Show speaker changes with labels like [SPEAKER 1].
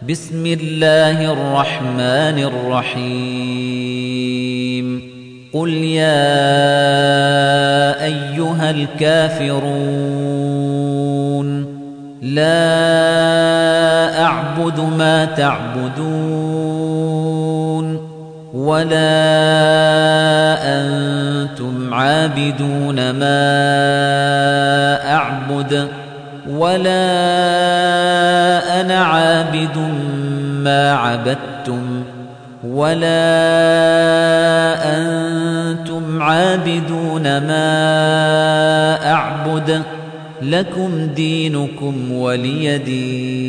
[SPEAKER 1] بسم الله الرحمن الرحيم قل يا أيها الكافرون لا أعبد ما تعبدون ولا أنتم عابدون ما أعبد ولا أنا عابد ما عبدتم ولا أنتم عابدون ما أعبد لكم دينكم ولي دين.